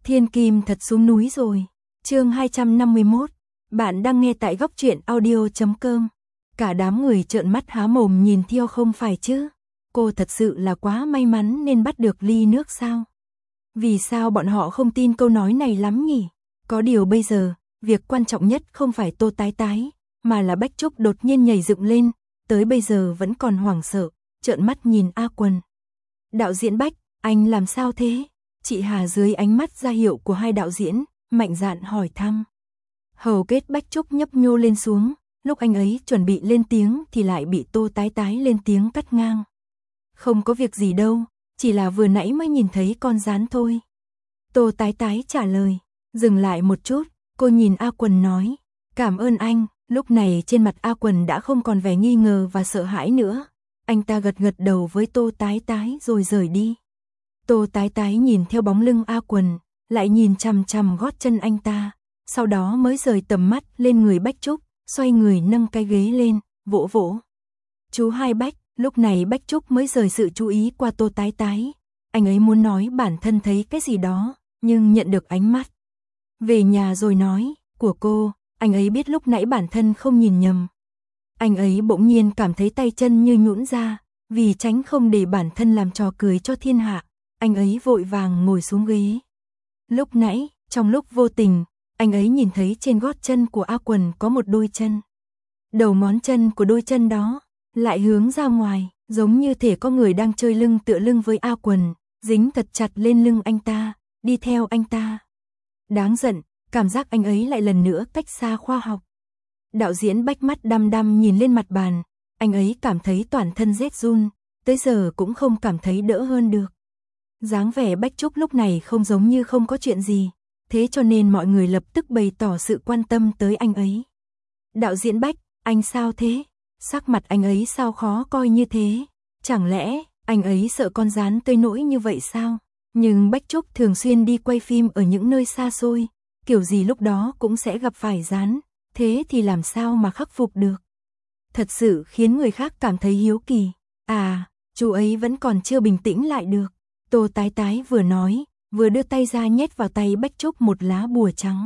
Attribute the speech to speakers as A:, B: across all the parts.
A: Thiên Kim thật xuống núi rồi. Chương 251. Bạn đang nghe tại goctruyện audio.com. Cả đám người trợn mắt há mồm nhìn theo không phải chứ. Cô thật sự là quá may mắn nên bắt được ly nước sao? Vì sao bọn họ không tin câu nói này lắm nhỉ? Có điều bây giờ, việc quan trọng nhất không phải Tô Tái Tái, mà là Bách Trúc đột nhiên nhảy dựng lên, tới bây giờ vẫn còn hoảng sợ, trợn mắt nhìn A Quần. Đạo diễn Bách, anh làm sao thế? Chị Hà dưới ánh mắt ra hiệu của hai đạo diễn, mạnh dạn hỏi thăm. Hầu kết Bách Trúc nhấp nhô lên xuống, lúc anh ấy chuẩn bị lên tiếng thì lại bị Tô Tái Tái lên tiếng cắt ngang. Không có việc gì đâu, chỉ là vừa nãy mới nhìn thấy con gián thôi. Tô Tái Tái trả lời, dừng lại một chút, cô nhìn A Quần nói, cảm ơn anh. Lúc này trên mặt A Quần đã không còn vẻ nghi ngờ và sợ hãi nữa. Anh ta gật gật đầu với Tô Tái Tái rồi rời đi. Tô Tái Tái nhìn theo bóng lưng A Quần, lại nhìn chằm chằm gót chân anh ta, sau đó mới rời tầm mắt lên người Bách Trúc, xoay người nâng cái ghế lên, vỗ vỗ. Chú Hai Bách, lúc này Bách Trúc mới rời sự chú ý qua Tô Tái Tái. Anh ấy muốn nói bản thân thấy cái gì đó, nhưng nhận được ánh mắt. Về nhà rồi nói, của cô, anh ấy biết lúc nãy bản thân không nhìn nhầm. Anh ấy bỗng nhiên cảm thấy tay chân như nhũn ra, vì tránh không để bản thân làm trò cười cho thiên hạ, anh ấy vội vàng ngồi xuống ghế. Lúc nãy, trong lúc vô tình, anh ấy nhìn thấy trên gót chân của A Quần có một đôi chân. Đầu ngón chân của đôi chân đó lại hướng ra ngoài, giống như thể có người đang chơi lưng tựa lưng với A Quần, dính thật chặt lên lưng anh ta, đi theo anh ta. Đáng giận, cảm giác anh ấy lại lần nữa cách xa khoa học. Đạo diễn Bách mắt đăm đăm nhìn lên mặt bàn, anh ấy cảm thấy toàn thân rét run, tới giờ cũng không cảm thấy đỡ hơn được. Dáng vẻ Bách Trúc lúc này không giống như không có chuyện gì, thế cho nên mọi người lập tức bày tỏ sự quan tâm tới anh ấy. Đạo diễn Bách, anh sao thế? Sắc mặt anh ấy sao khó coi như thế? Chẳng lẽ anh ấy sợ con gián tới nỗi như vậy sao? Nhưng Bách Trúc thường xuyên đi quay phim ở những nơi xa xôi, kiểu gì lúc đó cũng sẽ gặp phải gián, thế thì làm sao mà khắc phục được? Thật sự khiến người khác cảm thấy hiếu kỳ. À, chú ấy vẫn còn chưa bình tĩnh lại được. Tô Tái Tái vừa nói, vừa đưa tay ra nhét vào tay Bách Trúc một lá bùa trắng.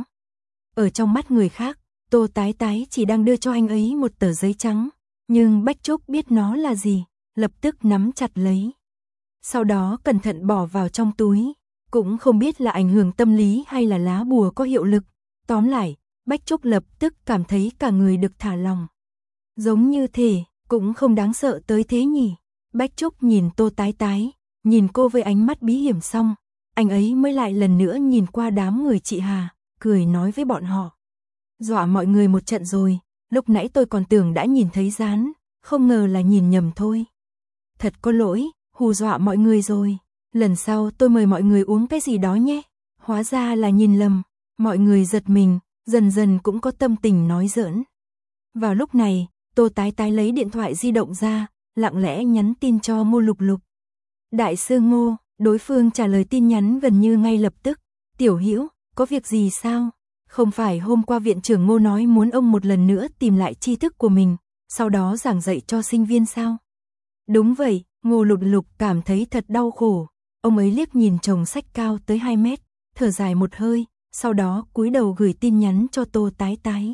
A: Ở trong mắt người khác, Tô Tái Tái chỉ đang đưa cho anh ấy một tờ giấy trắng, nhưng Bách Trúc biết nó là gì, lập tức nắm chặt lấy. Sau đó cẩn thận bỏ vào trong túi, cũng không biết là ảnh hưởng tâm lý hay là lá bùa có hiệu lực. Tóm lại, Bách Trúc lập tức cảm thấy cả người được thả lòng. Giống như thể, cũng không đáng sợ tới thế nhỉ. Bách Trúc nhìn Tô Tái Tái, nhìn cô với ánh mắt bí hiểm xong, anh ấy mới lại lần nữa nhìn qua đám người chị Hà, cười nói với bọn họ. Dọa mọi người một trận rồi, lúc nãy tôi còn tưởng đã nhìn thấy gián, không ngờ là nhìn nhầm thôi. Thật có lỗi, hù dọa mọi người rồi, lần sau tôi mời mọi người uống cái gì đó nhé. Hóa ra là nhìn lầm, mọi người giật mình, dần dần cũng có tâm tình nói giỡn. Vào lúc này, Tô Tái Tái lấy điện thoại di động ra, lặng lẽ nhắn tin cho Ngô Lục Lục. Đại sư Ngô, đối phương trả lời tin nhắn gần như ngay lập tức. Tiểu Hữu, có việc gì sao? Không phải hôm qua viện trưởng Ngô nói muốn ông một lần nữa tìm lại tri thức của mình, sau đó giảng dạy cho sinh viên sao? Đúng vậy, Ngô Lục Lục cảm thấy thật đau khổ. Ông ấy liếc nhìn chồng sách cao tới 2 mét, thở dài một hơi, sau đó cúi đầu gửi tin nhắn cho Tô Tái Tái.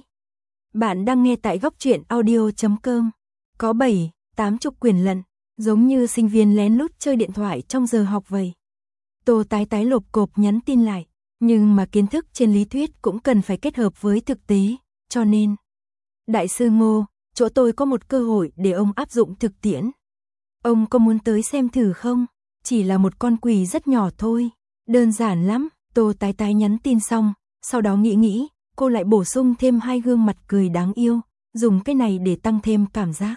A: Bạn đang nghe tại goctruyện audio.com. Có 7-80 quyền lận, giống như sinh viên lén lút chơi điện thoại trong giờ học vậy. Tô Tái Tái lộp cộp nhắn tin lại, nhưng mà kiến thức trên lý thuyết cũng cần phải kết hợp với thực tế, cho nên. Đại sư Ngô, chỗ tôi có một cơ hội để ông áp dụng thực tiễn. Ông có muốn tới xem thử không? Chỉ là một con quỷ rất nhỏ thôi, đơn giản lắm. Tô Tái Tái nhắn tin xong, sau đó nghĩ, cô lại bổ sung thêm 2 gương mặt cười đáng yêu, dùng cái này để tăng thêm cảm giác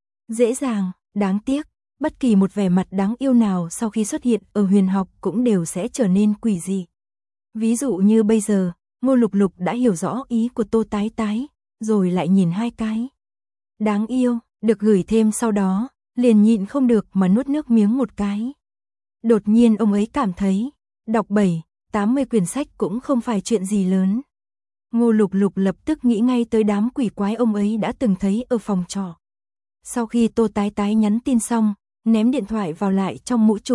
A: dễ dàng. Đáng tiếc, bất kỳ một vẻ mặt đáng yêu nào sau khi xuất hiện ở huyền học cũng đều sẽ trở nên quỷ dị. Ví dụ như bây giờ, Ngô Lục Lục đã hiểu rõ ý của Tô Tái Tái, rồi lại nhìn 2 cái đáng yêu, được gửi thêm sau đó, liền nhịn không được mà nuốt nước miếng một cái. Đột nhiên ông ấy cảm thấy, đọc 7-80 quyển sách cũng không phải chuyện gì lớn. Ngô Lục Lục lập tức nghĩ ngay tới đám quỷ quái ông ấy đã từng thấy ở phòng trọ. Sau khi Tô Tái Tái nhắn tin xong, ném điện thoại vào lại trong mũ trùm,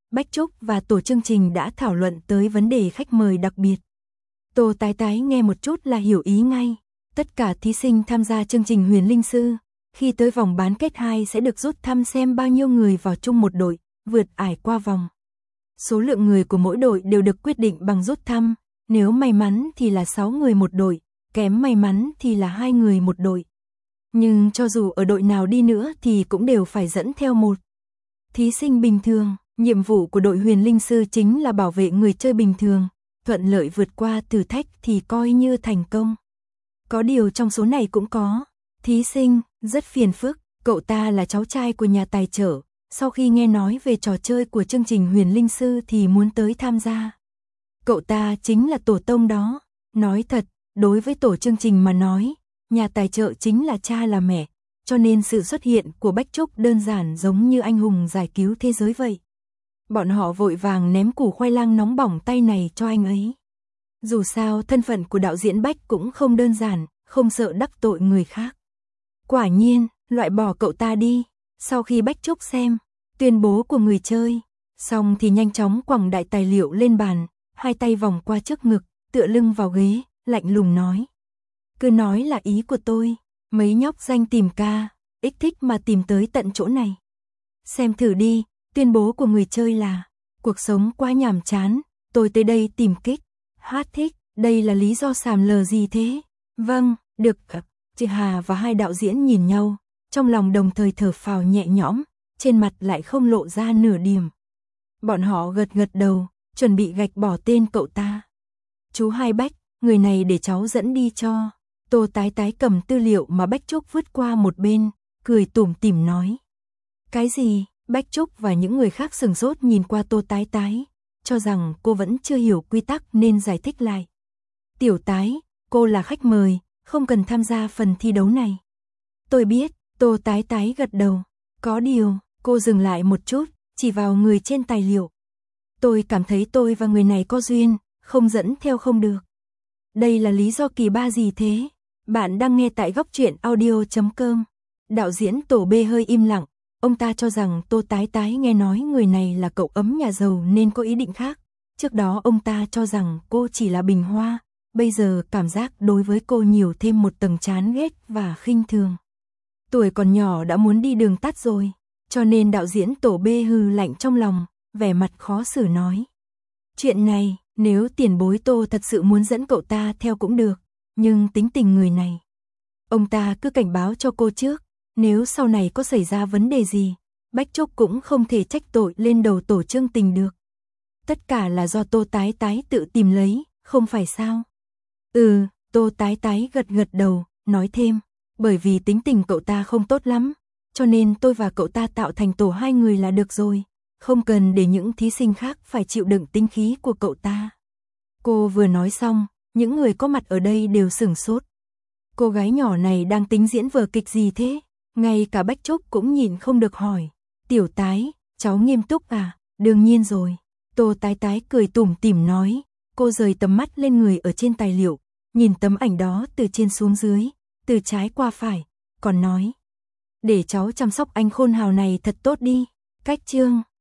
A: Bách Trúc và tổ chương trình đã thảo luận tới vấn đề khách mời đặc biệt. Tô Tái Tái nghe một chút là hiểu ý ngay. Tất cả thí sinh tham gia chương trình Huyền Linh Sư, khi tới vòng bán kết 2 sẽ được rút thăm xem bao nhiêu người vào chung một đội, vượt ải qua vòng. Số lượng người của mỗi đội đều được quyết định bằng rút thăm, nếu may mắn thì là 6 người một đội, kém may mắn thì là 2 người một đội. Nhưng cho dù ở đội nào đi nữa thì cũng đều phải dẫn theo một thí sinh bình thường. Nhiệm vụ của đội Huyền Linh Sư chính là bảo vệ người chơi bình thường, thuận lợi vượt qua thử thách thì coi như thành công. Có điều trong số này cũng có thí sinh rất phiền phức, cậu ta là cháu trai của nhà tài trợ, sau khi nghe nói về trò chơi của chương trình Huyền Linh Sư thì muốn tới tham gia. Cậu ta chính là tổ tông đó. Nói thật, đối với tổ chương trình mà nói, nhà tài trợ chính là cha là mẹ, cho nên sự xuất hiện của Bách Trúc đơn giản giống như anh hùng giải cứu thế giới vậy. Bọn họ vội vàng ném củ khoai lang nóng bỏng tay này cho anh ấy. Dù sao thân phận của đạo diễn Bách cũng không đơn giản, không sợ đắc tội người khác. Quả nhiên, loại bỏ cậu ta đi. Sau khi Bách Trúc xem tuyên bố của người chơi, xong thì nhanh chóng quẳng đại tài liệu lên bàn, hai tay vòng qua trước ngực, tựa lưng vào ghế, lạnh lùng nói. Cứ nói là ý của tôi, mấy nhóc danh tìm ca, ích thích mà tìm tới tận chỗ này. Xem thử đi, tuyên bố của người chơi là, cuộc sống quá nhàm chán, tôi tới đây tìm kích, hát thích, đây là lý do sàm lờ gì thế? Vâng, được. Chị Hà và hai đạo diễn nhìn nhau, trong lòng đồng thời thở phào nhẹ nhõm, trên mặt lại không lộ ra nửa điểm. Bọn họ gật gật đầu, chuẩn bị gạch bỏ tên cậu ta. Chú Hai Bách, người này để cháu dẫn đi cho. Tô Tái Tái cầm tư liệu mà Bách Trúc vứt qua một bên, cười tủm tỉm nói. Cái gì? Bách Trúc và những người khác sừng sốt nhìn qua Tô Tái Tái, cho rằng cô vẫn chưa hiểu quy tắc nên giải thích lại. Tiểu Tái, cô là khách mời, không cần tham gia phần thi đấu này. Tôi biết, Tô Tái Tái gật đầu. Có điều, cô dừng lại một chút, chỉ vào người trên tài liệu. Tôi cảm thấy tôi và người này có duyên, không dẫn theo không được. Đây là lý do kỳ ba gì thế? Bạn đang nghe tại góc truyện audio.com. Đạo diễn Tổ B hơi im lặng, ông ta cho rằng Tô Tái Tái nghe nói người này là cậu ấm nhà giàu nên có ý định khác. Trước đó ông ta cho rằng cô chỉ là bình hoa, bây giờ cảm giác đối với cô nhiều thêm một tầng chán ghét và khinh thường. Tuổi còn nhỏ đã muốn đi đường tắt rồi, cho nên đạo diễn Tổ B hừ lạnh trong lòng, vẻ mặt khó xử nói. Chuyện này, nếu tiền bối Tô thật sự muốn dẫn cậu ta theo cũng được, nhưng tính tình người này. Ông ta cứ cảnh báo cho cô trước, nếu sau này có xảy ra vấn đề gì, Bách Trúc cũng không thể trách tội lên đầu tổ chương tình được. Tất cả là do Tô Tái Tái tự tìm lấy, không phải sao? Tô Tái Tái gật gật đầu, nói thêm, bởi vì tính tình cậu ta không tốt lắm, cho nên tôi và cậu ta tạo thành tổ hai người là được rồi, không cần để những thí sinh khác phải chịu đựng tính khí của cậu ta. Cô vừa nói xong, những người có mặt ở đây đều sửng sốt. Cô gái nhỏ này đang tính diễn vở kịch gì thế? Ngay cả Bách Trúc cũng nhìn không được hỏi. Tiểu Tái, cháu nghiêm túc à? Đương nhiên rồi. Tô Tái Tái cười tủm tỉm nói. Cô rời tầm mắt lên người ở trên tài liệu, nhìn tấm ảnh đó từ trên xuống dưới, từ trái qua phải, còn nói. Để cháu chăm sóc anh khôn hào này thật tốt đi. Cách chương